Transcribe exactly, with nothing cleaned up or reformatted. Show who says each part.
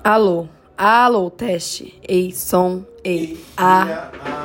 Speaker 1: Alô, alô, teste. Ei, som, ei,
Speaker 2: Ei,
Speaker 1: a.
Speaker 2: ia, a.